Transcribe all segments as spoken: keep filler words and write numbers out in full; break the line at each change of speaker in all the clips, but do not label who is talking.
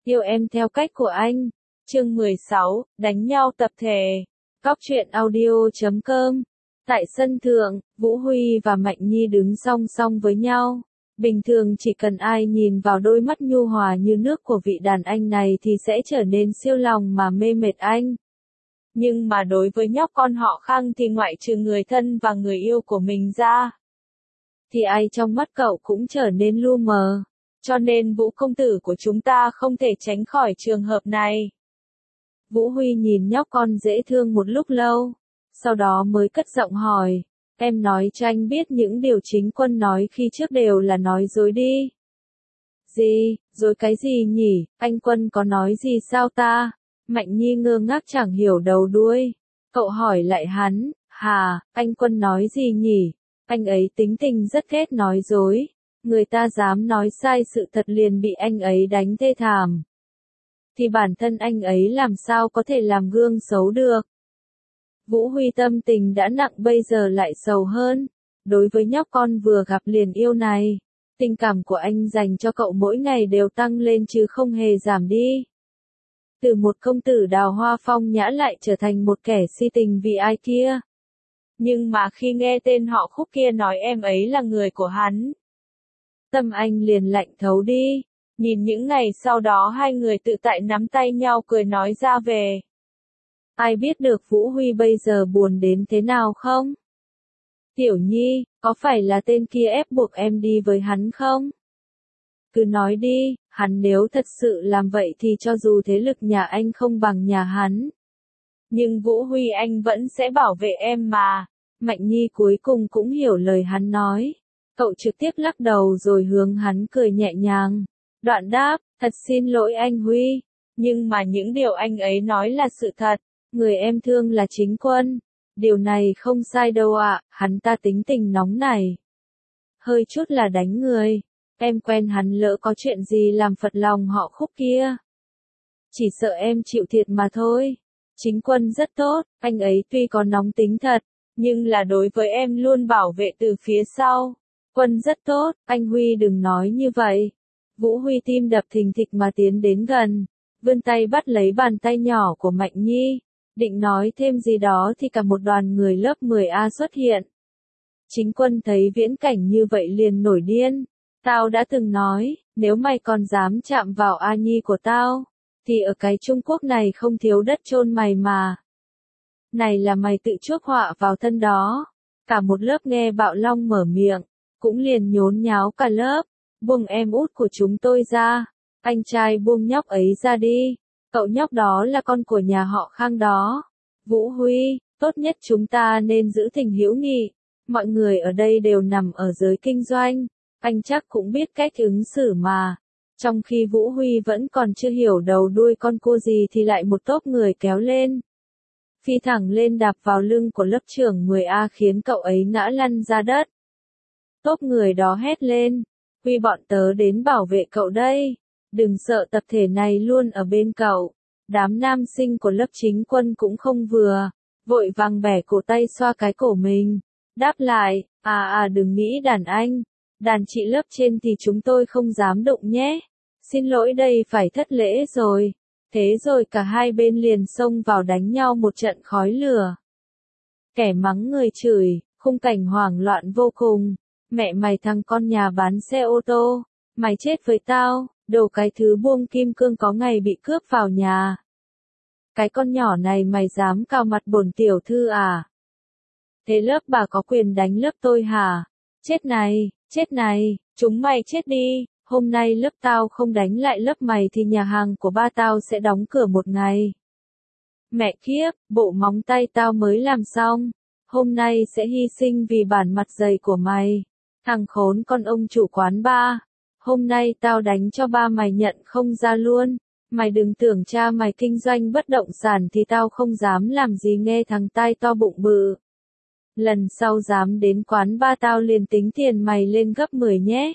Yêu em theo cách của anh. Chương mười sáu, đánh nhau tập thể. Cóc truyện audio chấm com. Tại sân thượng, Vũ Huy và Mạnh Nhi đứng song song với nhau. Bình thường chỉ cần ai nhìn vào đôi mắt nhu hòa như nước của vị đàn anh này thì sẽ trở nên siêu lòng mà mê mệt anh. Nhưng mà đối với nhóc con họ Khang thì ngoại trừ người thân và người yêu của mình ra, thì ai trong mắt cậu cũng trở nên lu mờ. Cho nên Vũ công tử của chúng ta không thể tránh khỏi trường hợp này. Vũ Huy nhìn nhóc con dễ thương một lúc lâu, sau đó mới cất giọng hỏi, em nói cho anh biết những điều Chính Quân nói khi trước đều là nói dối đi. Gì, dối cái gì nhỉ, anh Quân có nói gì sao ta? Mạnh Nhi ngơ ngác chẳng hiểu đầu đuôi. Cậu hỏi lại hắn, hà, anh Quân nói gì nhỉ? Anh ấy tính tình rất ghét nói dối. Người ta dám nói sai sự thật liền bị anh ấy đánh thê thảm. Thì bản thân anh ấy làm sao có thể làm gương xấu được. Vũ Huy tâm tình đã nặng bây giờ lại sầu hơn. Đối với nhóc con vừa gặp liền yêu này, tình cảm của anh dành cho cậu mỗi ngày đều tăng lên chứ không hề giảm đi. Từ một công tử đào hoa phong nhã lại trở thành một kẻ si tình vì ai kia. Nhưng mà khi nghe tên họ Khúc kia nói em ấy là người của hắn, tâm anh liền lạnh thấu đi. Nhìn những ngày sau đó hai người tự tại nắm tay nhau cười nói ra về. Ai biết được Vũ Huy bây giờ buồn đến thế nào không? Tiểu Nhi, có phải là tên kia ép buộc em đi với hắn không? Cứ nói đi, hắn nếu thật sự làm vậy thì cho dù thế lực nhà anh không bằng nhà hắn, nhưng Vũ Huy anh vẫn sẽ bảo vệ em mà. Mạnh Nhi cuối cùng cũng hiểu lời hắn nói. Cậu trực tiếp lắc đầu rồi hướng hắn cười nhẹ nhàng. Đoạn đáp, thật xin lỗi anh Huy, nhưng mà những điều anh ấy nói là sự thật. Người em thương là Chính Quân. Điều này không sai đâu ạ, hắn ta tính tình nóng này, hơi chút là đánh người. Em quen hắn lỡ có chuyện gì làm phật lòng họ Khúc kia, chỉ sợ em chịu thiệt mà thôi. Chính Quân rất tốt, anh ấy tuy có nóng tính thật, nhưng là đối với em luôn bảo vệ từ phía sau. Quân rất tốt, anh Huy đừng nói như vậy. Vũ Huy tim đập thình thịch mà tiến đến gần, vươn tay bắt lấy bàn tay nhỏ của Mạnh Nhi, định nói thêm gì đó thì cả một đoàn người lớp mười A xuất hiện. Chính Quân thấy viễn cảnh như vậy liền nổi điên. Tao đã từng nói, nếu mày còn dám chạm vào A Nhi của tao, thì ở cái Trung Quốc này không thiếu đất chôn mày mà. Này là mày tự chuốc họa vào thân đó. Cả một lớp nghe Bạo Long mở miệng, cũng liền nhốn nháo cả lớp. Buông em út của chúng tôi ra. Anh trai buông nhóc ấy ra đi. Cậu nhóc đó là con của nhà họ Khang đó. Vũ Huy, tốt nhất chúng ta nên giữ tình hữu nghị. Mọi người ở đây đều nằm ở giới kinh doanh. Anh chắc cũng biết cách ứng xử mà. Trong khi Vũ Huy vẫn còn chưa hiểu đầu đuôi con cua gì thì lại một tốp người kéo lên. Phi thẳng lên đạp vào lưng của lớp trưởng mười A khiến cậu ấy ngã lăn ra đất. Tốp người đó hét lên. Huy bọn tớ đến bảo vệ cậu đây. Đừng sợ, tập thể này luôn ở bên cậu. Đám nam sinh của lớp Chính Quân cũng không vừa. Vội vàng bẻ cổ tay xoa cái cổ mình. Đáp lại, à à đừng nghĩ đàn anh. Đàn chị lớp trên thì chúng tôi không dám đụng nhé. Xin lỗi đây phải thất lễ rồi. Thế rồi cả hai bên liền xông vào đánh nhau một trận khói lửa. Kẻ mắng người chửi, khung cảnh hoảng loạn vô cùng. Mẹ mày thằng con nhà bán xe ô tô, mày chết với tao, đồ cái thứ buông kim cương có ngày bị cướp vào nhà. Cái con nhỏ này mày dám cào mặt bổn tiểu thư à? Thế lớp bà có quyền đánh lớp tôi hả? Chết này, chết này, chúng mày chết đi, hôm nay lớp tao không đánh lại lớp mày thì nhà hàng của ba tao sẽ đóng cửa một ngày. Mẹ kiếp, bộ móng tay tao mới làm xong, hôm nay sẽ hy sinh vì bản mặt dày của mày. Thằng khốn con ông chủ quán ba, hôm nay tao đánh cho ba mày nhận không ra luôn. Mày đừng tưởng cha mày kinh doanh bất động sản thì tao không dám làm gì nghe thằng tai to bụng bự. Lần sau dám đến quán ba tao liền tính tiền mày lên gấp mười nhé.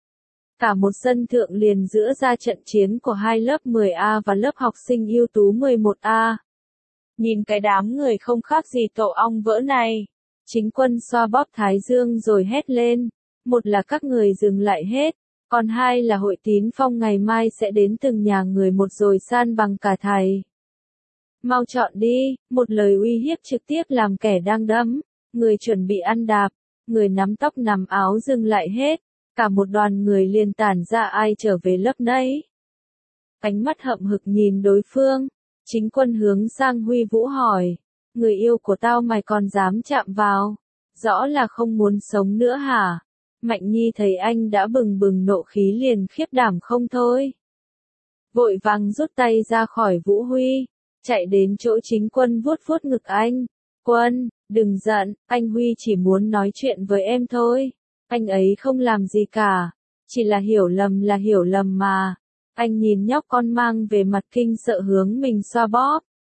Cả một sân thượng liền giữa ra trận chiến của hai lớp mười A và lớp học sinh ưu tú mười một A. Nhìn cái đám người không khác gì tổ ong vỡ này. Chính Quân xoa bóp thái dương rồi hét lên. Một là các người dừng lại hết. Còn hai là Hội Tín Phong ngày mai sẽ đến từng nhà người một rồi san bằng cả thầy. Mau chọn đi, một lời uy hiếp trực tiếp làm kẻ đang đấm, người chuẩn bị ăn đạp, người nắm tóc nắm áo dừng lại hết, cả một đoàn người liền tản ra ai trở về lớp nấy. Ánh mắt hậm hực nhìn đối phương, Chính Quân hướng sang Huy Vũ hỏi, người yêu của tao mày còn dám chạm vào, rõ là không muốn sống nữa hả? Mạnh Nhi thấy anh đã bừng bừng nộ khí liền khiếp đảm không thôi. Vội vàng rút tay ra khỏi Vũ Huy, chạy đến chỗ Chính Quân vuốt vuốt ngực anh. Quân, đừng giận, anh Huy chỉ muốn nói chuyện với em thôi. Anh ấy không làm gì cả, chỉ là hiểu lầm là hiểu lầm mà. Anh nhìn nhóc con mang về mặt kinh sợ hướng mình xoa bóp.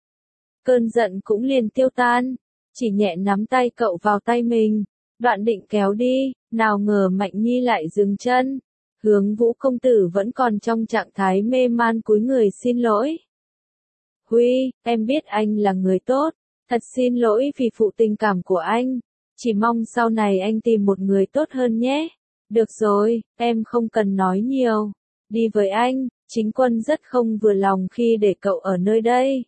Cơn giận cũng liền tiêu tan, chỉ nhẹ nắm tay cậu vào tay mình, đoạn định kéo đi, nào ngờ Mạnh Nhi lại dừng chân. Hướng Vũ công tử vẫn còn trong trạng thái mê man cúi người xin lỗi. Huy, em biết anh là người tốt, thật xin lỗi vì phụ tình cảm của anh, chỉ mong sau này anh tìm một người tốt hơn nhé. Được rồi, em không cần nói nhiều, đi với anh. Chính Quân rất không vừa lòng khi để cậu ở nơi đây.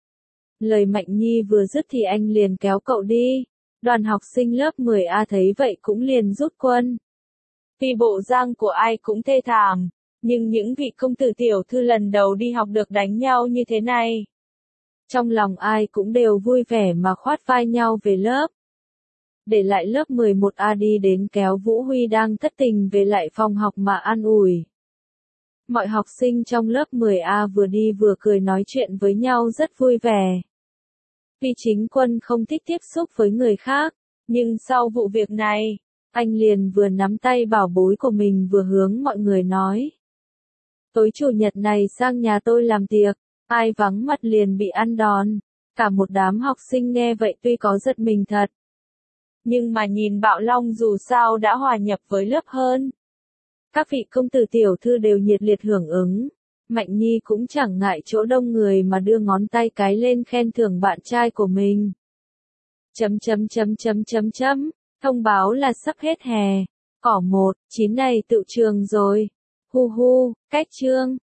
Lời Mạnh Nhi vừa dứt thì anh liền kéo cậu đi, đoàn học sinh lớp mười A thấy vậy cũng liền rút quân. Vì bộ dạng của ai cũng thê thảm, nhưng những vị công tử tiểu thư lần đầu đi học được đánh nhau như thế này. Trong lòng ai cũng đều vui vẻ mà khoát vai nhau về lớp. Để lại lớp mười một A đi đến kéo Vũ Huy đang thất tình về lại phòng học mà an ủi. Mọi học sinh trong lớp mười A vừa đi vừa cười nói chuyện với nhau rất vui vẻ. Vì Chính Quân không thích tiếp xúc với người khác, nhưng sau vụ việc này, anh liền vừa nắm tay bảo bối của mình vừa hướng mọi người nói. Tối chủ nhật này sang nhà tôi làm tiệc, ai vắng mặt liền bị ăn đòn. Cả một đám học sinh nghe vậy tuy có giật mình thật, nhưng mà nhìn Bạo Long dù sao đã hòa nhập với lớp hơn. Các vị công tử tiểu thư đều nhiệt liệt hưởng ứng. Mạnh Nhi cũng chẳng ngại chỗ đông người mà đưa ngón tay cái lên khen thưởng bạn trai của mình. Chấm chấm chấm chấm chấm chấm, thông báo là sắp hết hè. Cỏ một, chín này tự trường rồi. Hu hu, cách chương.